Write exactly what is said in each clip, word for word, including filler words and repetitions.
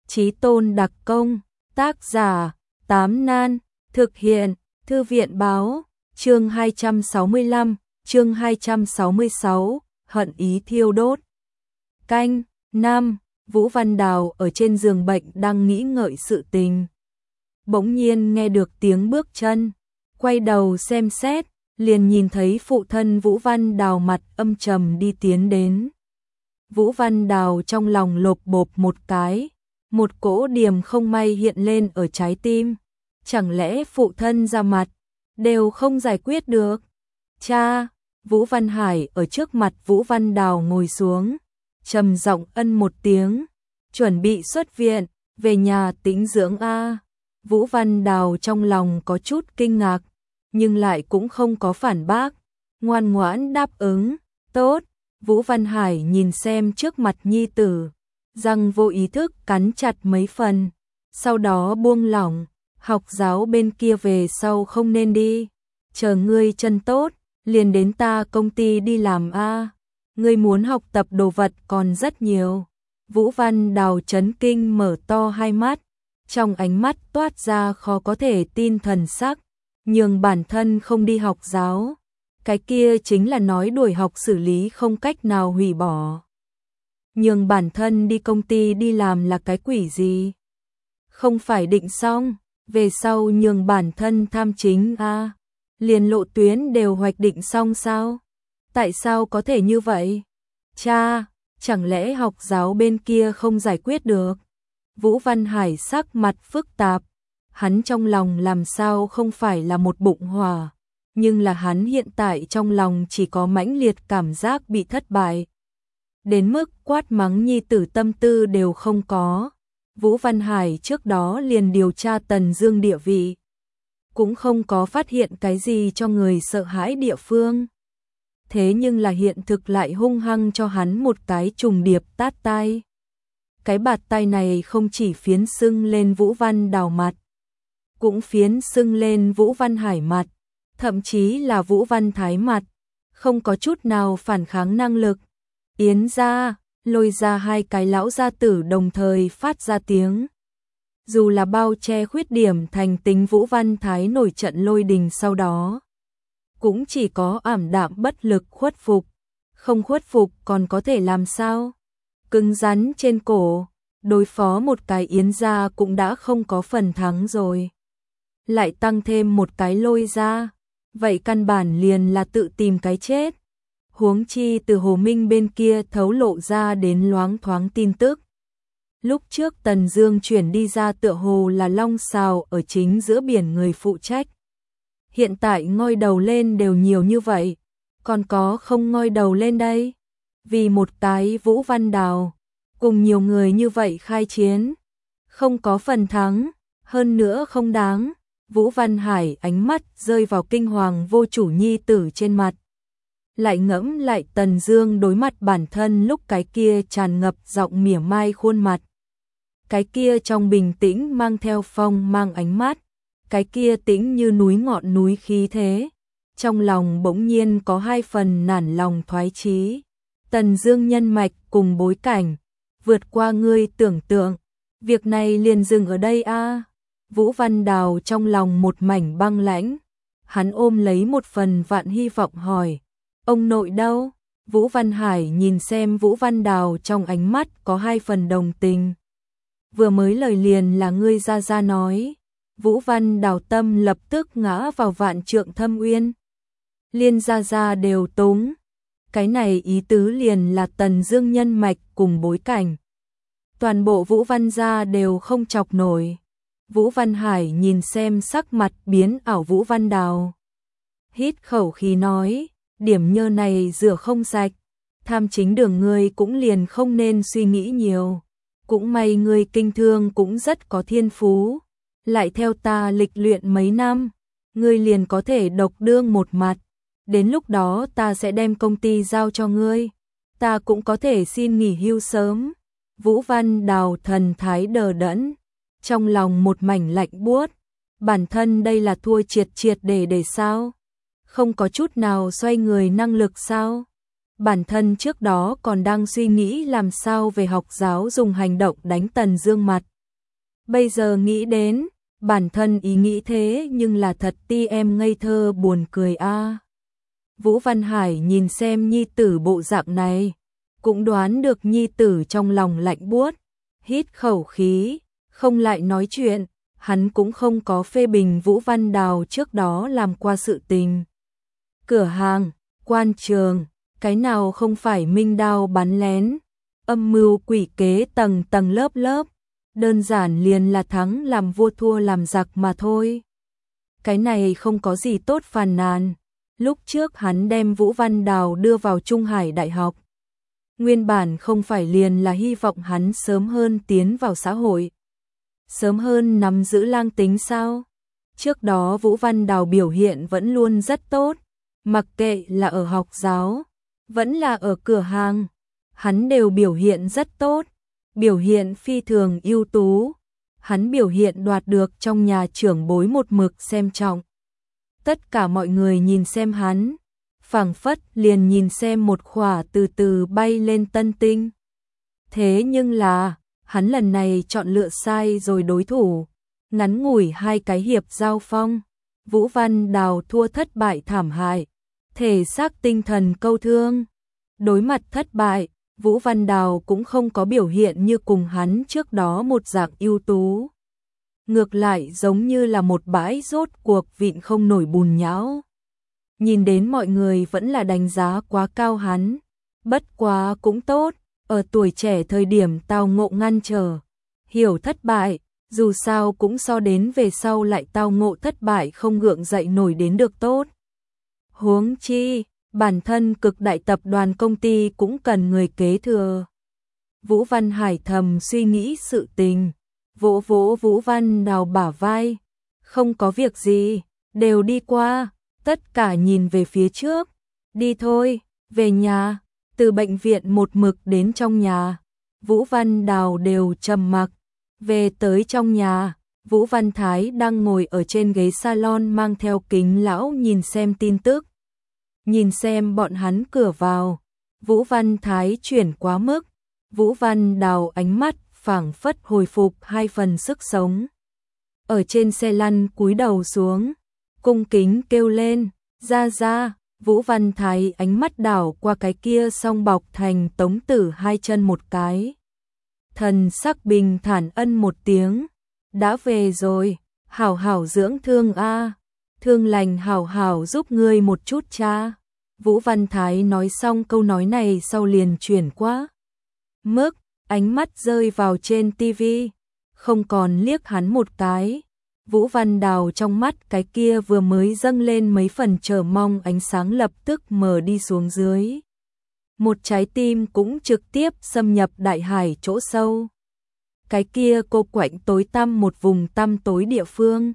Chí tôn đặc công, tác giả, Tám Nan, thực hiện, Thư viện báo, chương hai trăm sáu mươi lăm, chương hai trăm sáu mươi sáu, hận ý thiêu đốt. Canh, năm, Vũ Văn Đào ở trên giường bệnh đang nghĩ ngợi sự tình. Bỗng nhiên nghe được tiếng bước chân, quay đầu xem xét, liền nhìn thấy phụ thân Vũ Văn Đào mặt âm trầm đi tiến đến. Vũ Văn Đào trong lòng lộp bộp một cái, một cỗ điềm không may hiện lên ở trái tim. Chẳng lẽ phụ thân ra mặt, đều không giải quyết được? Cha, Vũ Văn Hải ở trước mặt Vũ Văn Đào ngồi xuống, trầm giọng ân một tiếng, chuẩn bị xuất viện, về nhà tĩnh dưỡng a. Vũ Văn Đào trong lòng có chút kinh ngạc, nhưng lại cũng không có phản bác, ngoan ngoãn đáp ứng, tốt. Vũ Văn Hải nhìn xem trước mặt nhi tử, răng vô ý thức cắn chặt mấy phần, sau đó buông lỏng, học giáo bên kia về sau không nên đi, chờ ngươi chân tốt, liền đến ta công ty đi làm a. Ngươi muốn học tập đồ vật còn rất nhiều. Vũ Văn Đào chấn kinh mở to hai mắt, trong ánh mắt toát ra khó có thể tin thần sắc, nhường bản thân không đi học giáo. Cái kia chính là nói đuổi học xử lý không cách nào hủy bỏ. Nhường bản thân đi công ty đi làm là cái quỷ gì? Không phải định xong, về sau nhường bản thân tham chính a, à, liền lộ tuyến đều hoạch định xong sao? Tại sao có thể như vậy? Cha, chẳng lẽ học giáo bên kia không giải quyết được? Vũ Văn Hải sắc mặt phức tạp, hắn trong lòng làm sao không phải là một bụng hỏa, nhưng là hắn hiện tại trong lòng chỉ có mãnh liệt cảm giác bị thất bại. Đến mức quát mắng nhi tử tâm tư đều không có. Vũ Văn Hải trước đó liền điều tra Tần Dương địa vị, cũng không có phát hiện cái gì cho người sợ hãi địa phương. Thế nhưng là hiện thực lại hung hăng cho hắn một cái trùng điệp tát tai. Cái bạt tai này không chỉ phiến sưng lên Vũ Văn Đào mặt, cũng phiến sưng lên Vũ Văn Hải mặt, thậm chí là Vũ Văn Thái mặt, không có chút nào phản kháng năng lực. Yến gia, lôi ra hai cái lão gia tử đồng thời phát ra tiếng. Dù là bao che khuyết điểm thành tính Vũ Văn Thái nổi trận lôi đình sau đó, cũng chỉ có ảm đạm bất lực khuất phục. Không khuất phục còn có thể làm sao? Cứng rắn trên cổ, đối phó một cái Yến gia cũng đã không có phần thắng rồi. Lại tăng thêm một cái lôi ra, vậy căn bản liền là tự tìm cái chết. Huống chi từ Hồ Minh bên kia thấu lộ ra đến loáng thoáng tin tức. Lúc trước Tần Dương chuyển đi ra tựa hồ là long xào ở chính giữa biển người phụ trách. Hiện tại ngoi đầu lên đều nhiều như vậy, còn có không ngoi đầu lên đây? Vì một cái Vũ Văn Đào, cùng nhiều người như vậy khai chiến, không có phần thắng, hơn nữa không đáng. Vũ Văn Hải ánh mắt rơi vào kinh hoàng vô chủ nhi tử trên mặt. Lại ngẫm lại Tần Dương đối mặt bản thân lúc cái kia tràn ngập giọng mỉa mai khuôn mặt. Cái kia trong bình tĩnh mang theo phong mang ánh mắt, cái kia tĩnh như núi ngọn núi khí thế. Trong lòng bỗng nhiên có hai phần nản lòng thoái chí. Tần Dương nhân mạch cùng bối cảnh, vượt qua ngươi tưởng tượng. Việc này liền dừng ở đây a. À. Vũ Văn Đào trong lòng một mảnh băng lãnh, hắn ôm lấy một phần vạn hy vọng hỏi, ông nội đâu? Vũ Văn Hải nhìn xem Vũ Văn Đào trong ánh mắt có hai phần đồng tình. Vừa mới lời liền là ngươi ra ra nói. Vũ Văn Đào tâm lập tức ngã vào vạn trượng thâm uyên. Liên gia gia đều túng. Cái này ý tứ liền là Tần Dương nhân mạch cùng bối cảnh. Toàn bộ Vũ Văn gia đều không chọc nổi. Vũ Văn Hải nhìn xem sắc mặt biến ảo Vũ Văn Đào, hít khẩu khí nói, điểm nhơ này rửa không sạch, tham chính đường ngươi cũng liền không nên suy nghĩ nhiều, cũng may ngươi kinh thương cũng rất có thiên phú, lại theo ta lịch luyện mấy năm, ngươi liền có thể độc đương một mặt, đến lúc đó ta sẽ đem công ty giao cho ngươi, ta cũng có thể xin nghỉ hưu sớm. Vũ Văn Đào thần thái đờ đẫn, trong lòng một mảnh lạnh buốt, bản thân đây là thua triệt triệt để để sao? Không có chút nào xoay người năng lực sao? Bản thân trước đó còn đang suy nghĩ làm sao về học giáo dùng hành động đánh Tần Dương mặt, Bây giờ nghĩ đến, bản thân ý nghĩ thế nhưng là thật ti em ngây thơ buồn cười a. À. Vũ Văn Hải nhìn xem nhi tử bộ dạng này, cũng đoán được nhi tử trong lòng lạnh buốt, hít khẩu khí, không lại nói chuyện, hắn cũng không có phê bình Vũ Văn Đào trước đó làm qua sự tình. Cửa hàng, quan trường, cái nào không phải minh đao bắn lén, âm mưu quỷ kế tầng tầng lớp lớp, đơn giản liền là thắng làm vua thua làm giặc mà thôi. Cái này không có gì tốt phàn nàn. Lúc trước hắn đem Vũ Văn Đào đưa vào Trung Hải Đại học. Nguyên bản không phải liền là hy vọng hắn sớm hơn tiến vào xã hội. Sớm hơn nắm giữ lang tính sao? Trước đó Vũ Văn Đào biểu hiện vẫn luôn rất tốt. Mặc kệ là ở học giáo, vẫn là ở cửa hàng. Hắn đều biểu hiện rất tốt. Biểu hiện phi thường ưu tú. Hắn biểu hiện đoạt được trong nhà trưởng bối một mực xem trọng. Tất cả mọi người nhìn xem hắn, phảng phất liền nhìn xem một khỏa từ từ bay lên tân tinh. Thế nhưng là, hắn lần này chọn lựa sai rồi đối thủ. Ngắn ngủi hai cái hiệp giao phong, Vũ Văn Đào thua thất bại thảm hại, thể xác tinh thần câu thương. Đối mặt thất bại, Vũ Văn Đào cũng không có biểu hiện như cùng hắn trước đó một dạng ưu tú. Ngược lại giống như là một bãi rốt cuộc vịn không nổi bùn nhão. Nhìn đến mọi người vẫn là đánh giá quá cao hắn. Bất quá cũng tốt, ở tuổi trẻ thời điểm tao ngộ ngăn trở. Hiểu thất bại, dù sao cũng so đến về sau lại tao ngộ thất bại không gượng dậy nổi đến được tốt. Huống chi, bản thân cực đại tập đoàn công ty cũng cần người kế thừa. Vũ Văn Hải thầm suy nghĩ sự tình. Vỗ vỗ Vũ Văn Đào bả vai, không có việc gì, đều đi qua, tất cả nhìn về phía trước, đi thôi, về nhà, từ bệnh viện một mực đến trong nhà, Vũ Văn Đào đều trầm mặc, về tới trong nhà, Vũ Văn Thái đang ngồi ở trên ghế salon mang theo kính lão nhìn xem tin tức, nhìn xem bọn hắn cửa vào, Vũ Văn Thái chuyển quá mức, Vũ Văn Đào ánh mắt phảng phất hồi phục hai phần sức sống. Ở trên xe lăn cúi đầu xuống, cung kính kêu lên, ra ra, Vũ Văn Thái ánh mắt đảo qua cái kia song bọc thành tống tử hai chân một cái. Thần sắc bình thản ân một tiếng, đã về rồi, hảo hảo dưỡng thương a, thương lành hảo hảo giúp ngươi một chút cha. Vũ Văn Thái nói xong câu nói này sau liền chuyển qua. Mức, ánh mắt rơi vào trên tivi, không còn liếc hắn một cái. Vũ Văn Đào trong mắt cái kia vừa mới dâng lên mấy phần chờ mong ánh sáng lập tức mờ đi xuống dưới. Một trái tim cũng trực tiếp xâm nhập đại hải chỗ sâu. Cái kia cô quạnh tối tăm một vùng tăm tối địa phương.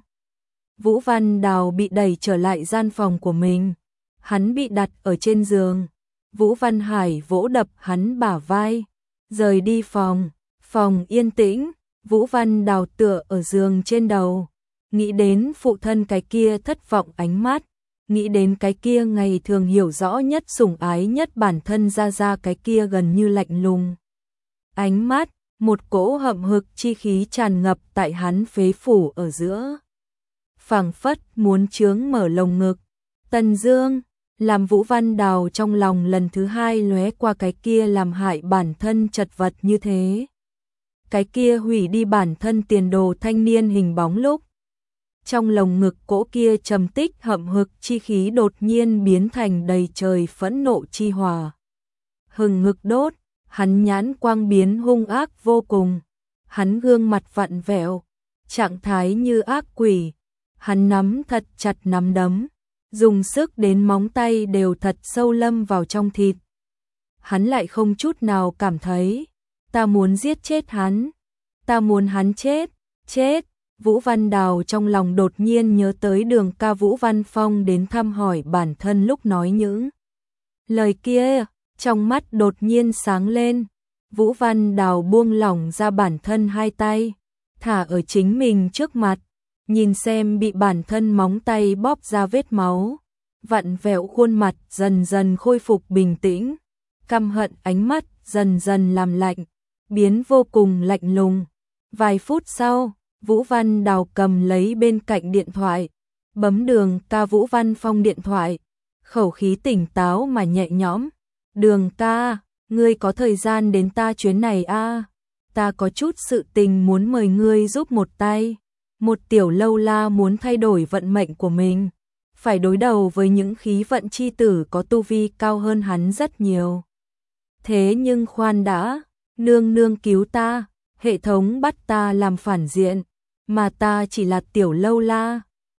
Vũ Văn Đào bị đẩy trở lại gian phòng của mình. Hắn bị đặt ở trên giường. Vũ Văn Hải vỗ đập hắn bả vai. Rời đi phòng, phòng yên tĩnh, Vũ Văn Đào tựa ở giường trên đầu, nghĩ đến phụ thân cái kia thất vọng ánh mắt, nghĩ đến cái kia ngày thường hiểu rõ nhất sủng ái nhất bản thân ra ra cái kia gần như lạnh lùng. Ánh mắt, một cỗ hậm hực chi khí tràn ngập tại hắn phế phủ ở giữa. Phảng phất muốn chướng mở lồng ngực, Tần Dương. Làm Vũ Văn Đào trong lòng lần thứ hai lóe qua cái kia làm hại bản thân chật vật như thế. Cái kia hủy đi bản thân tiền đồ thanh niên hình bóng lúc. Trong lồng ngực cỗ kia trầm tích hậm hực chi khí đột nhiên biến thành đầy trời phẫn nộ chi hỏa. Hừng ngực đốt, hắn nhãn quang biến hung ác vô cùng. Hắn gương mặt vặn vẹo, trạng thái như ác quỷ. Hắn nắm thật chặt nắm đấm. Dùng sức đến móng tay đều thật sâu lâm vào trong thịt. Hắn lại không chút nào cảm thấy, ta muốn giết chết hắn, ta muốn hắn chết, chết. Vũ Văn Đào trong lòng đột nhiên nhớ tới Đường ca Vũ Văn Phong đến thăm hỏi bản thân lúc nói những lời kia, trong mắt đột nhiên sáng lên. Vũ Văn Đào buông lỏng ra bản thân hai tay, thả ở chính mình trước mặt. Nhìn xem bị bản thân móng tay bóp ra vết máu, vặn vẹo khuôn mặt dần dần khôi phục bình tĩnh, căm hận ánh mắt dần dần làm lạnh, biến vô cùng lạnh lùng. Vài phút sau, Vũ Văn Đào cầm lấy bên cạnh điện thoại, bấm Đường ca Vũ Văn Phong điện thoại, khẩu khí tỉnh táo mà nhẹ nhõm. Đường ca, ngươi có thời gian đến ta chuyến này a? À? Ta có chút sự tình muốn mời ngươi giúp một tay. Một tiểu lâu la muốn thay đổi vận mệnh của mình, phải đối đầu với những khí vận chi tử có tu vi cao hơn hắn rất nhiều. Thế nhưng khoan đã, nương nương cứu ta, hệ thống bắt ta làm phản diện, mà ta chỉ là tiểu lâu la,